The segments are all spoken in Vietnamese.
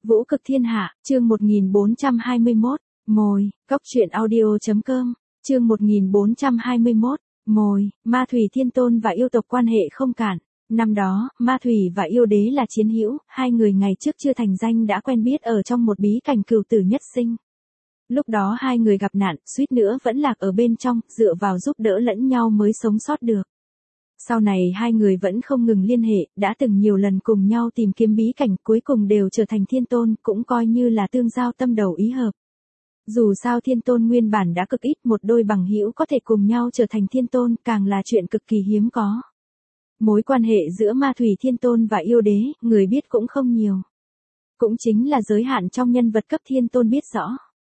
Vũ cực thiên hạ, chương 1421, mồi, góc truyện audio.com, chương 1421, mồi, Ma Thủy Thiên Tôn và yêu tộc quan hệ không cạn. Năm đó, Ma Thủy và yêu đế là chiến hữu, hai người ngày trước chưa thành danh đã quen biết ở trong một bí cảnh cửu tử nhất sinh. Lúc đó hai người gặp nạn, suýt nữa vẫn lạc ở bên trong, dựa vào giúp đỡ lẫn nhau mới sống sót được. Sau này hai người vẫn không ngừng liên hệ, đã từng nhiều lần cùng nhau tìm kiếm bí cảnh, cuối cùng đều trở thành thiên tôn, cũng coi như là tương giao tâm đầu ý hợp. Dù sao thiên tôn nguyên bản đã cực ít, một đôi bằng hữu có thể cùng nhau trở thành thiên tôn, càng là chuyện cực kỳ hiếm có. Mối quan hệ giữa Ma Thủy Thiên Tôn và yêu đế, người biết cũng không nhiều. Cũng chính là giới hạn trong nhân vật cấp thiên tôn biết rõ.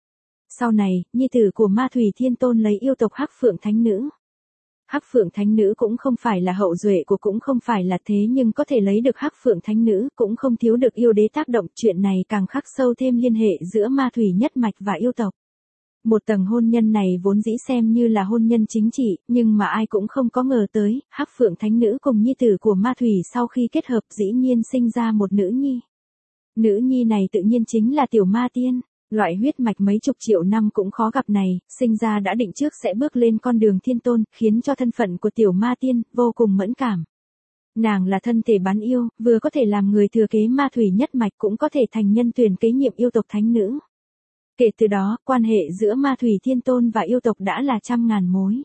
Sau này, nhi tử của Ma Thủy Thiên Tôn lấy yêu tộc Hắc Phượng Thánh Nữ. Hắc Phượng Thánh Nữ cũng không phải là hậu duệ của, cũng không phải là thế, nhưng có thể lấy được Hắc Phượng Thánh Nữ cũng không thiếu được yêu đế tác động. Chuyện này càng khắc sâu thêm liên hệ giữa Ma Thủy nhất mạch và yêu tộc. Một tầng hôn nhân này vốn dĩ xem như là hôn nhân chính trị, nhưng mà ai cũng không có ngờ tới, Hắc Phượng Thánh Nữ cùng nhi tử của Ma Thủy sau khi kết hợp dĩ nhiên sinh ra một nữ nhi. Nữ nhi này tự nhiên chính là Tiểu Ma Tiên. Loại huyết mạch mấy chục triệu năm cũng khó gặp này, sinh ra đã định trước sẽ bước lên con đường thiên tôn, khiến cho thân phận của Tiểu Ma Tiên vô cùng mẫn cảm. Nàng là thân thể bán yêu, vừa có thể làm người thừa kế Ma Thủy nhất mạch, cũng có thể thành nhân tuyển kế nhiệm yêu tộc thánh nữ. Kể từ đó, quan hệ giữa Ma Thủy Thiên Tôn và yêu tộc đã là trăm ngàn mối.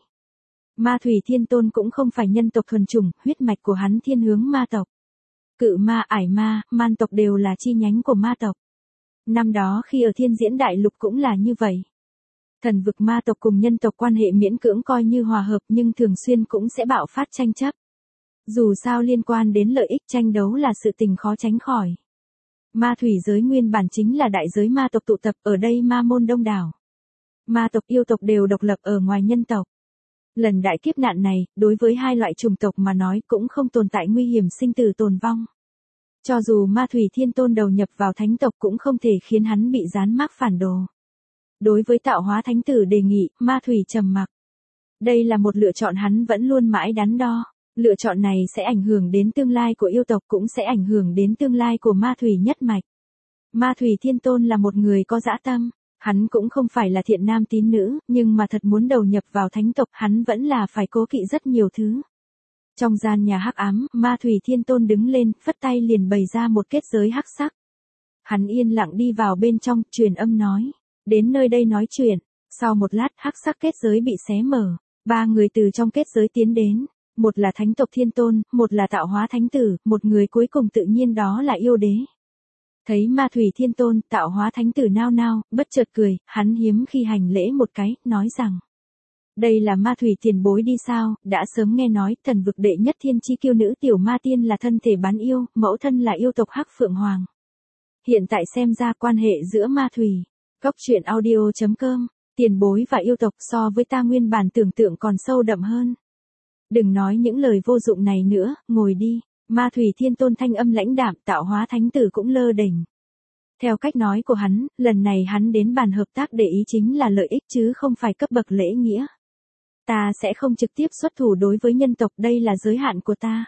Ma Thủy Thiên Tôn cũng không phải nhân tộc thuần chủng, huyết mạch của hắn thiên hướng ma tộc. Cự ma, ải ma, man tộc đều là chi nhánh của ma tộc. Năm đó khi ở Thiên Diễn Đại Lục cũng là như vậy. Thần vực ma tộc cùng nhân tộc quan hệ miễn cưỡng coi như hòa hợp, nhưng thường xuyên cũng sẽ bạo phát tranh chấp. Dù sao liên quan đến lợi ích, tranh đấu là sự tình khó tránh khỏi. Ma thủy giới nguyên bản chính là đại giới ma tộc tụ tập, ở đây ma môn đông đảo. Ma tộc yêu tộc đều độc lập ở ngoài nhân tộc. Lần đại kiếp nạn này, đối với hai loại chủng tộc mà nói cũng không tồn tại nguy hiểm sinh tử tồn vong. Cho dù Ma Thủy Thiên Tôn đầu nhập vào thánh tộc cũng không thể khiến hắn bị gián mác phản đồ. Đối với Tạo Hóa Thánh Tử đề nghị, Ma Thủy trầm mặc. Đây là một lựa chọn hắn vẫn luôn mãi đắn đo. Lựa chọn này sẽ ảnh hưởng đến tương lai của yêu tộc, cũng sẽ ảnh hưởng đến tương lai của Ma Thủy nhất mạch. Ma Thủy Thiên Tôn là một người có dã tâm. Hắn cũng không phải là thiện nam tín nữ, nhưng mà thật muốn đầu nhập vào thánh tộc, hắn vẫn là phải cố kỵ rất nhiều thứ. Trong gian nhà hắc ám, Ma Thủy Thiên Tôn đứng lên, phất tay liền bày ra một kết giới hắc sắc. Hắn yên lặng đi vào bên trong, truyền âm nói. Đến nơi đây nói chuyện. Sau một lát, hắc sắc kết giới bị xé mở. Ba người từ trong kết giới tiến đến. Một là Thánh tộc Thiên Tôn, một là Tạo Hóa Thánh Tử, một người cuối cùng tự nhiên đó là yêu đế. Thấy Ma Thủy Thiên Tôn, Tạo Hóa Thánh Tử nao nao, bất chợt cười, hắn hiếm khi hành lễ một cái, nói rằng. Đây là Ma Thủy tiền bối đi sao, đã sớm nghe nói, thần vực đệ nhất thiên chi kiêu nữ Tiểu Ma Tiên là thân thể bán yêu, mẫu thân là yêu tộc Hắc Phượng Hoàng. Hiện tại xem ra quan hệ giữa Ma Thủy, góc truyện audio.com, tiền bối và yêu tộc so với ta nguyên bản tưởng tượng còn sâu đậm hơn. Đừng nói những lời vô dụng này nữa, ngồi đi. Ma Thủy Thiên Tôn thanh âm lãnh đạm, Tạo Hóa Thánh Tử cũng lơ đễnh. Theo cách nói của hắn, lần này hắn đến bàn hợp tác để ý chính là lợi ích chứ không phải cấp bậc lễ nghĩa. Ta sẽ không trực tiếp xuất thủ đối với nhân tộc, đây là giới hạn của ta.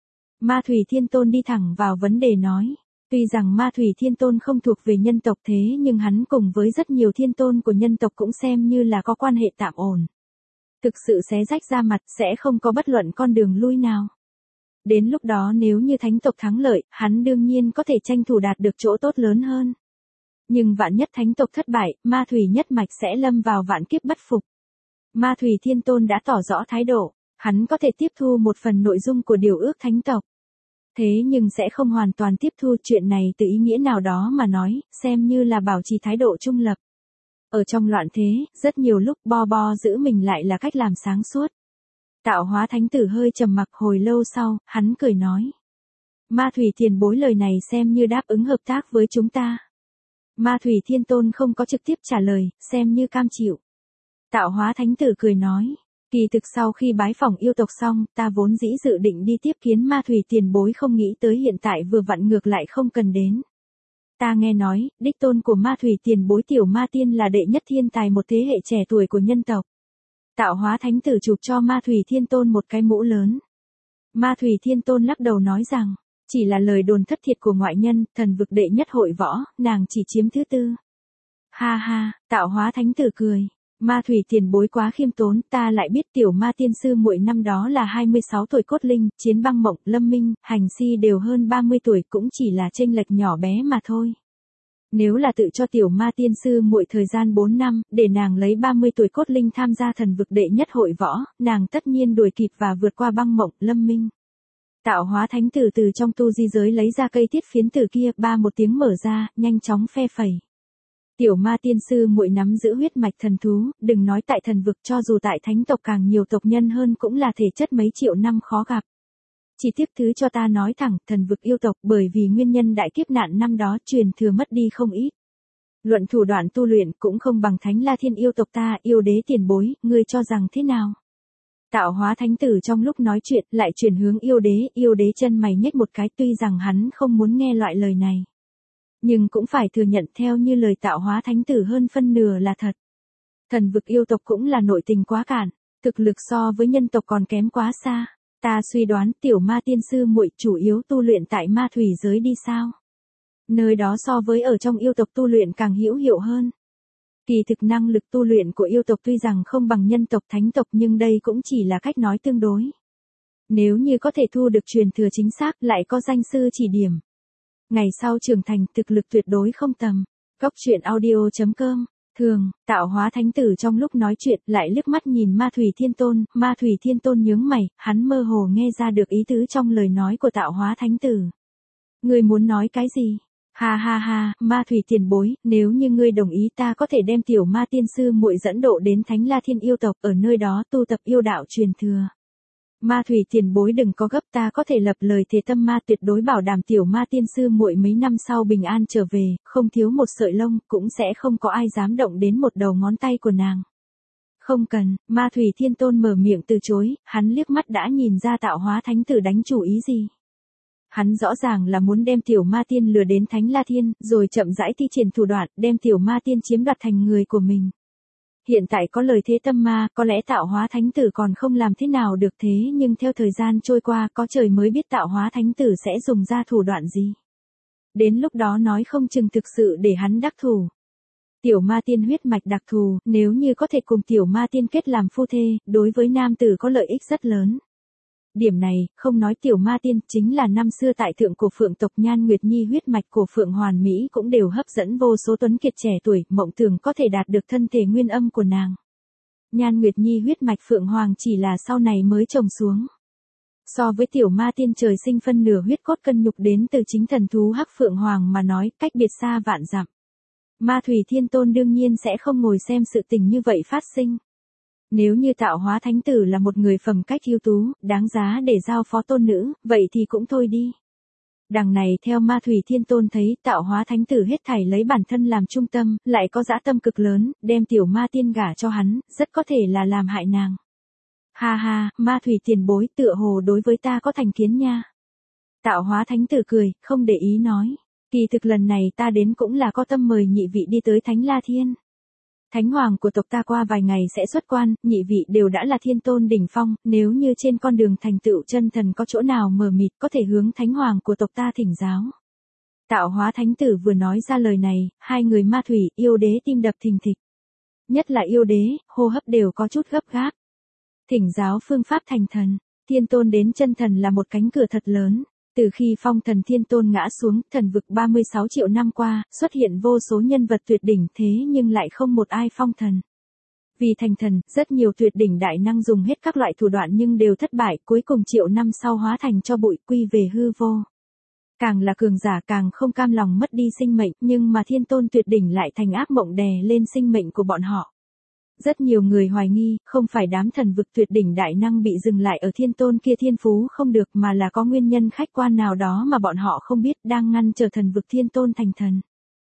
Ma Thủy Thiên Tôn đi thẳng vào vấn đề nói. Tuy rằng Ma Thủy Thiên Tôn không thuộc về nhân tộc thế nhưng hắn cùng với rất nhiều thiên tôn của nhân tộc cũng xem như là có quan hệ tạm ổn. Thực sự xé rách ra mặt sẽ không có bất luận con đường lui nào. Đến lúc đó nếu như thánh tộc thắng lợi, hắn đương nhiên có thể tranh thủ đạt được chỗ tốt lớn hơn. Nhưng vạn nhất thánh tộc thất bại, Ma Thủy nhất mạch sẽ lâm vào vạn kiếp bất phục. Ma Thủy Thiên Tôn đã tỏ rõ thái độ, hắn có thể tiếp thu một phần nội dung của điều ước thánh tộc. Thế nhưng sẽ không hoàn toàn tiếp thu, chuyện này từ ý nghĩa nào đó mà nói, xem như là bảo trì thái độ trung lập. Ở trong loạn thế, rất nhiều lúc bo giữ mình lại là cách làm sáng suốt. Tạo Hóa Thánh Tử hơi trầm mặc hồi lâu sau, hắn cười nói. Ma Thủy tiền bối lời này xem như đáp ứng hợp tác với chúng ta. Ma Thủy Thiên Tôn không có trực tiếp trả lời, xem như cam chịu. Tạo Hóa Thánh Tử cười nói. Kỳ thực sau khi bái phỏng yêu tộc xong, ta vốn dĩ dự định đi tiếp kiến Ma Thủy tiền bối, không nghĩ tới hiện tại vừa vặn ngược lại không cần đến. Ta nghe nói, đích tôn của Ma Thủy tiền bối Tiểu Ma Tiên là đệ nhất thiên tài một thế hệ trẻ tuổi của nhân tộc. Tạo Hóa Thánh Tử chụp cho Ma Thủy Thiên Tôn một cái mũ lớn. Ma Thủy Thiên Tôn lắc đầu nói rằng, Chỉ là lời đồn thất thiệt của ngoại nhân, thần vực đệ nhất hội võ, nàng chỉ chiếm thứ tư. Ha ha, Tạo Hóa Thánh Tử cười. Ma Thủy tiền bối quá khiêm tốn, ta lại biết tiểu ma tiên sư muội năm đó là 26 tuổi cốt linh, Chiến Băng Mộng, Lâm Minh, Hành Si đều hơn 30 tuổi, cũng chỉ là chênh lệch nhỏ bé mà thôi. Nếu là tự cho tiểu ma tiên sư muội thời gian 4 năm, để nàng lấy 30 tuổi cốt linh tham gia thần vực đệ nhất hội võ, nàng tất nhiên đuổi kịp và vượt qua Băng Mộng, Lâm Minh. Tạo Hóa Thánh Tử từ trong tu di giới lấy ra cây thiết phiến tử kia, ba một tiếng mở ra, nhanh chóng phe phẩy. Tiểu ma tiên sư muội nắm giữ huyết mạch thần thú, đừng nói tại thần vực, cho dù tại thánh tộc càng nhiều tộc nhân hơn cũng là thể chất mấy triệu năm khó gặp. Chỉ tiếp thứ cho ta nói thẳng, thần vực yêu tộc bởi vì nguyên nhân đại kiếp nạn năm đó truyền thừa mất đi không ít. Luận thủ đoạn tu luyện cũng không bằng Thánh La Thiên yêu tộc ta, yêu đế tiền bối, ngươi cho rằng thế nào? Tạo Hóa Thánh Tử trong lúc nói chuyện lại chuyển hướng yêu đế chân mày nhếch một cái, tuy rằng hắn không muốn nghe loại lời này. Nhưng cũng phải thừa nhận theo như lời Tạo Hóa Thánh Tử hơn phân nửa là thật. Thần vực yêu tộc cũng là nội tình quá cạn, thực lực so với nhân tộc còn kém quá xa. Ta suy đoán tiểu ma tiên sư muội chủ yếu tu luyện tại ma thủy giới đi sao? Nơi đó so với ở trong yêu tộc tu luyện càng hữu hiệu hơn. Kỳ thực năng lực tu luyện của yêu tộc tuy rằng không bằng nhân tộc thánh tộc nhưng đây cũng chỉ là cách nói tương đối. Nếu như có thể thu được truyền thừa chính xác lại có danh sư chỉ điểm. Ngày sau trưởng thành thực lực tuyệt đối không tầm. Góc truyện audio.com. Thường, Tạo Hóa Thánh Tử trong lúc nói chuyện lại liếc mắt nhìn Ma Thủy Thiên Tôn nhướng mày, hắn mơ hồ nghe ra được ý tứ trong lời nói của Tạo Hóa Thánh Tử. Ngươi muốn nói cái gì? Ha ha ha, Ma Thủy tiền bối, nếu như ngươi đồng ý ta có thể đem tiểu ma tiên sư muội dẫn độ đến Thánh La Thiên yêu tộc, ở nơi đó tu tập yêu đạo truyền thừa. Ma Thủy tiền bối đừng có gấp, ta có thể lập lời thề tâm ma tuyệt đối bảo đảm tiểu ma tiên sư muội mấy năm sau bình an trở về, không thiếu một sợi lông, cũng sẽ không có ai dám động đến một đầu ngón tay của nàng. Không cần, Ma Thủy Thiên Tôn mở miệng từ chối, hắn liếc mắt đã nhìn ra Tạo Hóa Thánh Tử đánh chủ ý gì. Hắn rõ ràng là muốn đem tiểu ma tiên lừa đến Thánh La Thiên, rồi chậm rãi thi triển thủ đoạn, đem tiểu ma tiên chiếm đoạt thành người của mình. Hiện tại có lời thế tâm ma, có lẽ Tạo Hóa Thánh Tử còn không làm thế nào được thế, nhưng theo thời gian trôi qua có trời mới biết Tạo Hóa Thánh Tử sẽ dùng ra thủ đoạn gì. Đến lúc đó nói không chừng thực sự để hắn đắc thủ. Tiểu ma tiên huyết mạch đặc thù, nếu như có thể cùng tiểu ma tiên kết làm phu thê, đối với nam tử có lợi ích rất lớn. Điểm này, không nói tiểu ma tiên, chính là năm xưa tại thượng cổ phượng tộc Nhan Nguyệt Nhi huyết mạch của phượng hoàn mỹ cũng đều hấp dẫn vô số tuấn kiệt trẻ tuổi, mộng tưởng có thể đạt được thân thể nguyên âm của nàng. Nhan Nguyệt Nhi huyết mạch phượng hoàng chỉ là sau này mới trồng xuống. So với tiểu ma tiên trời sinh phân nửa huyết cốt cân nhục đến từ chính thần thú hắc phượng hoàng mà nói, cách biệt xa vạn dặm. Ma Thủy Thiên Tôn đương nhiên sẽ không ngồi xem sự tình như vậy phát sinh. Nếu như Tạo Hóa Thánh Tử là một người phẩm cách ưu tú, đáng giá để giao phó tôn nữ, vậy thì cũng thôi đi. Đằng này theo Ma Thủy Thiên Tôn thấy Tạo Hóa Thánh Tử hết thảy lấy bản thân làm trung tâm, lại có dã tâm cực lớn, đem tiểu ma tiên gả cho hắn, rất có thể là làm hại nàng. Ha ha, Ma Thủy tiền bối tựa hồ đối với ta có thành kiến nha. Tạo Hóa Thánh Tử cười, không để ý nói. Kỳ thực lần này ta đến cũng là có tâm mời nhị vị đi tới Thánh La Thiên. Thánh hoàng của tộc ta qua vài ngày sẽ xuất quan, nhị vị đều đã là thiên tôn đỉnh phong, nếu như trên con đường thành tựu chân thần có chỗ nào mờ mịt có thể hướng thánh hoàng của tộc ta thỉnh giáo. Tạo Hóa Thánh Tử vừa nói ra lời này, hai người Ma Thủy, yêu đế tim đập thình thịch. Nhất là yêu đế, hô hấp đều có chút gấp gáp. Thỉnh giáo phương pháp thành thần, thiên tôn đến chân thần là một cánh cửa thật lớn. Từ khi phong thần thiên tôn ngã xuống, thần vực 36 triệu năm qua, xuất hiện vô số nhân vật tuyệt đỉnh thế nhưng lại không một ai phong thần. Vì thành thần, rất nhiều tuyệt đỉnh đại năng dùng hết các loại thủ đoạn nhưng đều thất bại, cuối cùng triệu năm sau hóa thành cho bụi quy về hư vô. Càng là cường giả càng không cam lòng mất đi sinh mệnh, nhưng mà thiên tôn tuyệt đỉnh lại thành ác mộng đè lên sinh mệnh của bọn họ. Rất nhiều người hoài nghi, không phải đám thần vực tuyệt đỉnh đại năng bị dừng lại ở thiên tôn kia thiên phú không được mà là có nguyên nhân khách quan nào đó mà bọn họ không biết đang ngăn trở thần vực thiên tôn thành thần.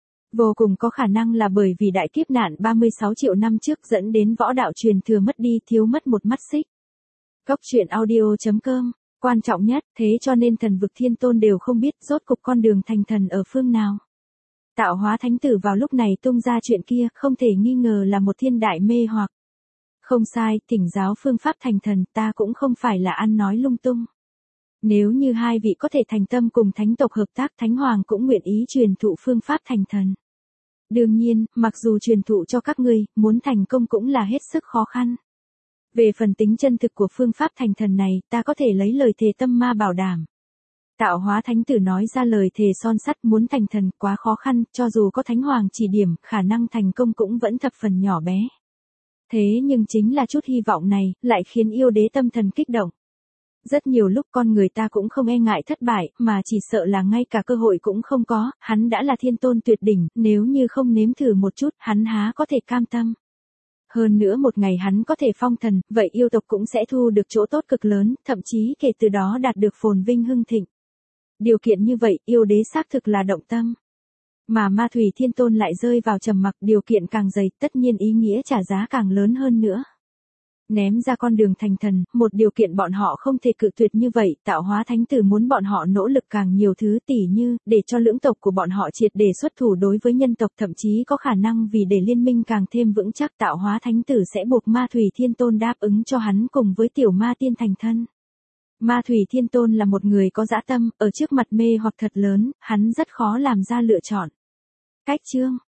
Vô cùng có khả năng là bởi vì đại kiếp nạn 36 triệu năm trước dẫn đến võ đạo truyền thừa mất đi thiếu mất một mắt xích. Góc truyện audio.com, quan trọng nhất, thế cho nên thần vực thiên tôn đều không biết rốt cục con đường thành thần ở phương nào. Tạo Hóa Thánh Tử vào lúc này tung ra chuyện kia, không thể nghi ngờ là một thiên đại mê hoặc. Không sai, thỉnh giáo phương pháp thành thần, ta cũng không phải là ăn nói lung tung. Nếu như hai vị có thể thành tâm cùng thánh tộc hợp tác, Thánh Hoàng cũng nguyện ý truyền thụ phương pháp thành thần. Đương nhiên, mặc dù truyền thụ cho các ngươi, muốn thành công cũng là hết sức khó khăn. Về phần tính chân thực của phương pháp thành thần này, ta có thể lấy lời thề tâm ma bảo đảm. Tạo hóa thánh tử nói ra lời thề son sắt, muốn thành thần quá khó khăn, cho dù có Thánh Hoàng chỉ điểm, khả năng thành công cũng vẫn thập phần nhỏ bé. Thế nhưng chính là chút hy vọng này, lại khiến yêu đế tâm thần kích động. Rất nhiều lúc con người ta cũng không e ngại thất bại, mà chỉ sợ là ngay cả cơ hội cũng không có, hắn đã là thiên tôn tuyệt đỉnh, nếu như không nếm thử một chút, hắn há có thể cam tâm. Hơn nữa một ngày hắn có thể phong thần, vậy yêu tộc cũng sẽ thu được chỗ tốt cực lớn, thậm chí kể từ đó đạt được phồn vinh hưng thịnh. Điều kiện như vậy, yêu đế xác thực là động tâm. Mà Ma Thủy Thiên Tôn lại rơi vào trầm mặc, điều kiện càng dày, tất nhiên ý nghĩa trả giá càng lớn hơn nữa. Ném ra con đường thành thần, một điều kiện bọn họ không thể cự tuyệt như vậy, Tạo hóa thánh tử muốn bọn họ nỗ lực càng nhiều thứ, tỉ như, để cho lưỡng tộc của bọn họ triệt để xuất thủ đối với nhân tộc, thậm chí có khả năng vì để liên minh càng thêm vững chắc, Tạo hóa thánh tử sẽ buộc Ma Thủy Thiên Tôn đáp ứng cho hắn cùng với tiểu ma tiên thành thân. Ma Thủy Thiên Tôn là một người có dã tâm, ở trước mặt mê hoặc thật lớn, hắn rất khó làm ra lựa chọn. Cách chương